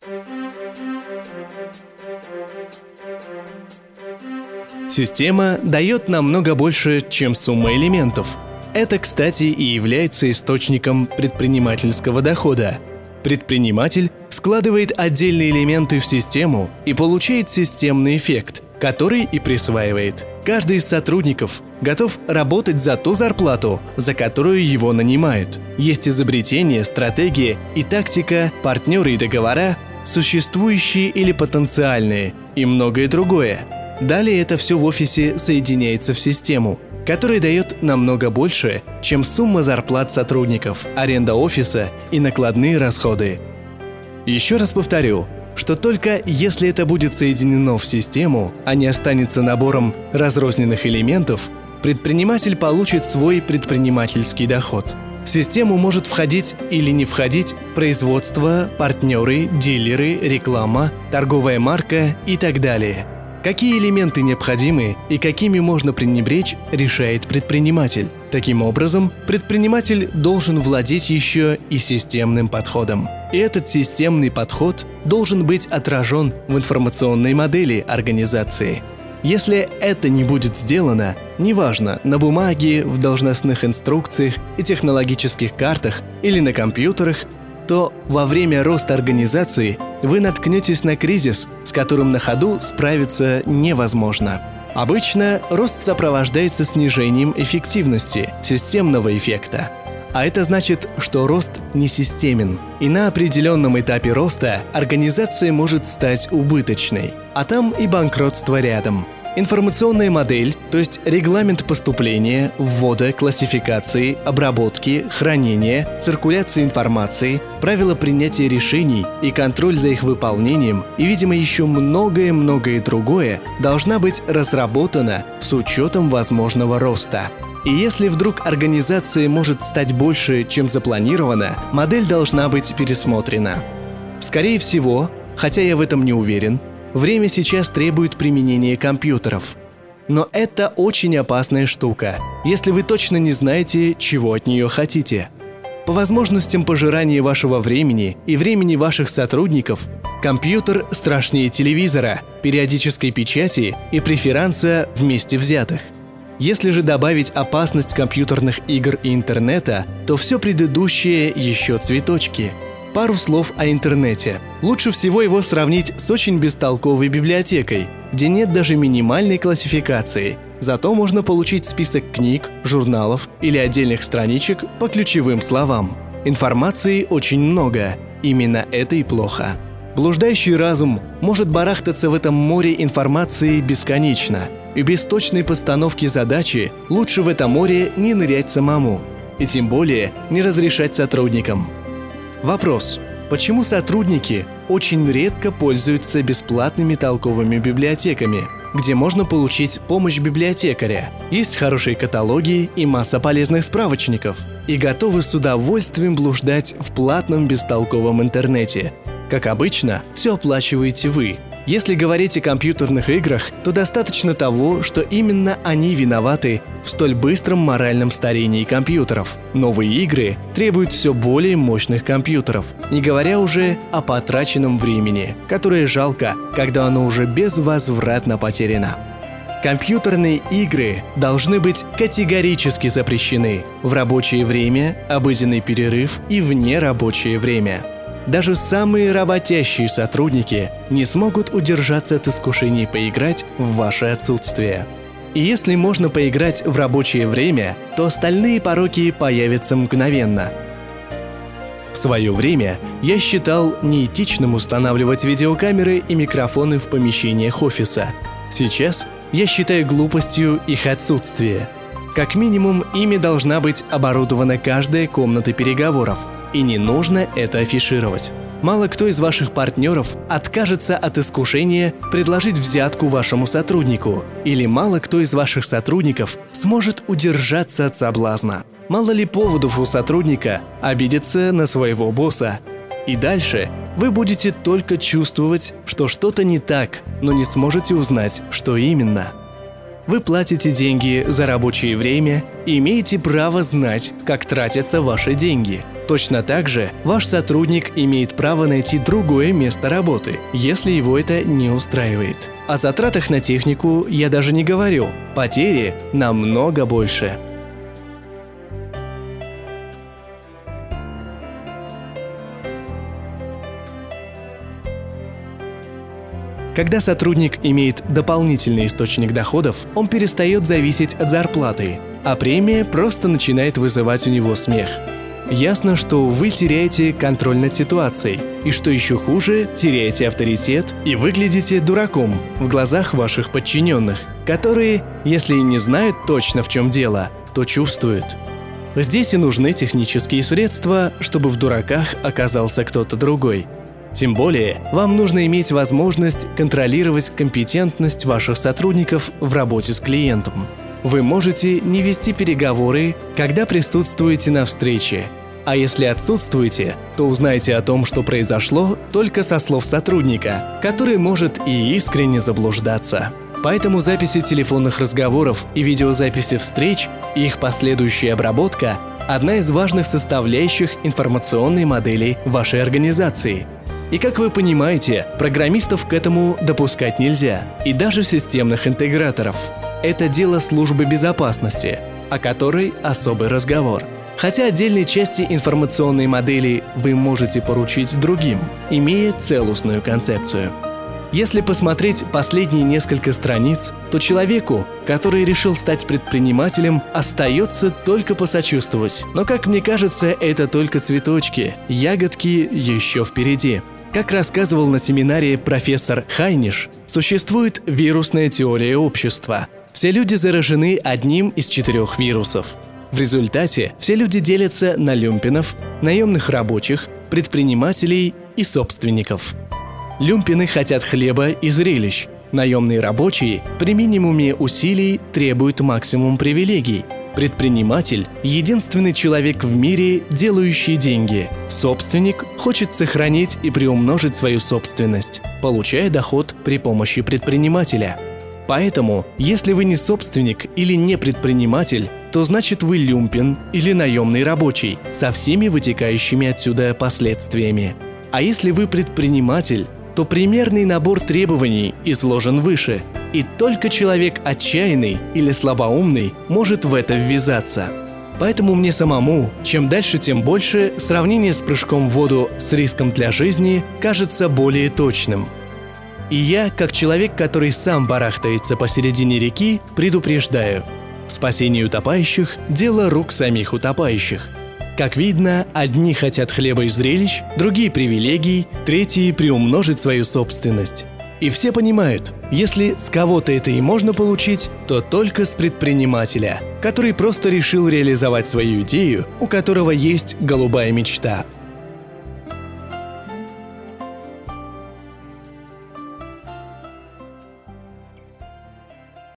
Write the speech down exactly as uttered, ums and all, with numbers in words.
Система дает намного больше, чем сумма элементов. Это, кстати, и является источником предпринимательского дохода. Предприниматель складывает отдельные элементы в систему и получает системный эффект, который и присваивает. Каждый из сотрудников готов работать за ту зарплату, за которую его нанимают. Есть изобретения, стратегии и тактика, партнеры и договора, существующие или потенциальные, и многое другое. Далее это все в офисе соединяется в систему, которая дает намного больше, чем сумма зарплат сотрудников, аренда офиса и накладные расходы. Еще раз повторю, что только если это будет соединено в систему, а не останется набором разрозненных элементов, предприниматель получит свой предпринимательский доход. В систему может входить или не входить производство, партнеры, дилеры, реклама, торговая марка и так далее. Какие элементы необходимы и какими можно пренебречь, решает предприниматель. Таким образом, предприниматель должен владеть еще и системным подходом. И этот системный подход должен быть отражен в информационной модели организации. Если это не будет сделано, неважно, на бумаге, в должностных инструкциях и технологических картах или на компьютерах, то во время роста организации вы наткнетесь на кризис, с которым на ходу справиться невозможно. Обычно рост сопровождается снижением эффективности, системного эффекта. А это значит, что рост несистемен. И на определенном этапе роста организация может стать убыточной, а там и банкротство рядом. Информационная модель, то есть регламент поступления, ввода, классификации, обработки, хранения, циркуляции информации, правила принятия решений и контроль за их выполнением и, видимо, еще многое-многое другое должна быть разработана с учетом возможного роста. И если вдруг организация может стать больше, чем запланировано, модель должна быть пересмотрена. Скорее всего, хотя я в этом не уверен, время сейчас требует применения компьютеров. Но это очень опасная штука, если вы точно не знаете, чего от нее хотите. По возможностям пожирания вашего времени и времени ваших сотрудников, компьютер страшнее телевизора, периодической печати и преферанса вместе взятых. Если же добавить опасность компьютерных игр и интернета, то все предыдущее еще цветочки. Пару слов о интернете. Лучше всего его сравнить с очень бестолковой библиотекой, где нет даже минимальной классификации. Зато можно получить список книг, журналов или отдельных страничек по ключевым словам. Информации очень много. Именно это и плохо. Блуждающий разум может барахтаться в этом море информации бесконечно. И без точной постановки задачи лучше в это море не нырять самому. И тем более не разрешать сотрудникам. Вопрос. Почему сотрудники очень редко пользуются бесплатными толковыми библиотеками, где можно получить помощь библиотекаря? Есть хорошие каталоги и масса полезных справочников. И готовы с удовольствием блуждать в платном бестолковом интернете. Как обычно, все оплачиваете вы. Если говорить о компьютерных играх, то достаточно того, что именно они виноваты в столь быстром моральном старении компьютеров. Новые игры требуют все более мощных компьютеров, не говоря уже о потраченном времени, которое жалко, когда оно уже безвозвратно потеряно. Компьютерные игры должны быть категорически запрещены в рабочее время, обыденный перерыв и вне рабочее время. Даже самые работящие сотрудники не смогут удержаться от искушений поиграть в ваше отсутствие. И если можно поиграть в рабочее время, то остальные пороки появятся мгновенно. В свое время я считал неэтичным устанавливать видеокамеры и микрофоны в помещениях офиса. Сейчас я считаю глупостью их отсутствие. Как минимум, ими должна быть оборудована каждая комната переговоров. И не нужно это афишировать. Мало кто из ваших партнеров откажется от искушения предложить взятку вашему сотруднику, или мало кто из ваших сотрудников сможет удержаться от соблазна. Мало ли поводов у сотрудника обидеться на своего босса. И дальше вы будете только чувствовать, что что-то не так, но не сможете узнать, что именно. Вы платите деньги за рабочее время и имеете право знать, как тратятся ваши деньги. Точно так же ваш сотрудник имеет право найти другое место работы, если его это не устраивает. О затратах на технику я даже не говорю. Потери намного больше. Когда сотрудник имеет дополнительный источник доходов, он перестает зависеть от зарплаты, а премия просто начинает вызывать у него смех. Ясно, что вы теряете контроль над ситуацией, и что еще хуже, теряете авторитет и выглядите дураком в глазах ваших подчиненных, которые, если и не знают точно в чем дело, то чувствуют. Здесь и нужны технические средства, чтобы в дураках оказался кто-то другой. Тем более, вам нужно иметь возможность контролировать компетентность ваших сотрудников в работе с клиентом. Вы можете не вести переговоры, когда присутствуете на встрече, а если отсутствуете, то узнаете о том, что произошло, только со слов сотрудника, который может и искренне заблуждаться. Поэтому записи телефонных разговоров и видеозаписи встреч и их последующая обработка – одна из важных составляющих информационной модели вашей организации. И как вы понимаете, программистов к этому допускать нельзя, и даже системных интеграторов. Это дело службы безопасности, о которой особый разговор. Хотя отдельные части информационной модели вы можете поручить другим, имея целостную концепцию. Если посмотреть последние несколько страниц, то человеку, который решил стать предпринимателем, остается только посочувствовать. Но, как мне кажется, это только цветочки, ягодки еще впереди. Как рассказывал на семинаре профессор Хайниш, существует вирусная теория общества. Все люди заражены одним из четырех вирусов. В результате все люди делятся на люмпинов, наемных рабочих, предпринимателей и собственников. Люмпины хотят хлеба и зрелищ. Наемные рабочие при минимуме усилий требуют максимум привилегий. Предприниматель – единственный человек в мире, делающий деньги. Собственник хочет сохранить и приумножить свою собственность, получая доход при помощи предпринимателя. Поэтому, если вы не собственник или не предприниматель, то значит вы люмпин или наемный рабочий, со всеми вытекающими отсюда последствиями. А если вы предприниматель, то примерный набор требований изложен выше, и только человек отчаянный или слабоумный может в это ввязаться. Поэтому мне самому, чем дальше, тем больше, сравнение с прыжком в воду с риском для жизни кажется более точным. И я, как человек, который сам барахтается посередине реки, предупреждаю: спасение утопающих – дело рук самих утопающих. Как видно, одни хотят хлеба и зрелищ, другие – привилегий, третьи – приумножить свою собственность. И все понимают, если с кого-то это и можно получить, то только с предпринимателя, который просто решил реализовать свою идею, у которого есть голубая мечта –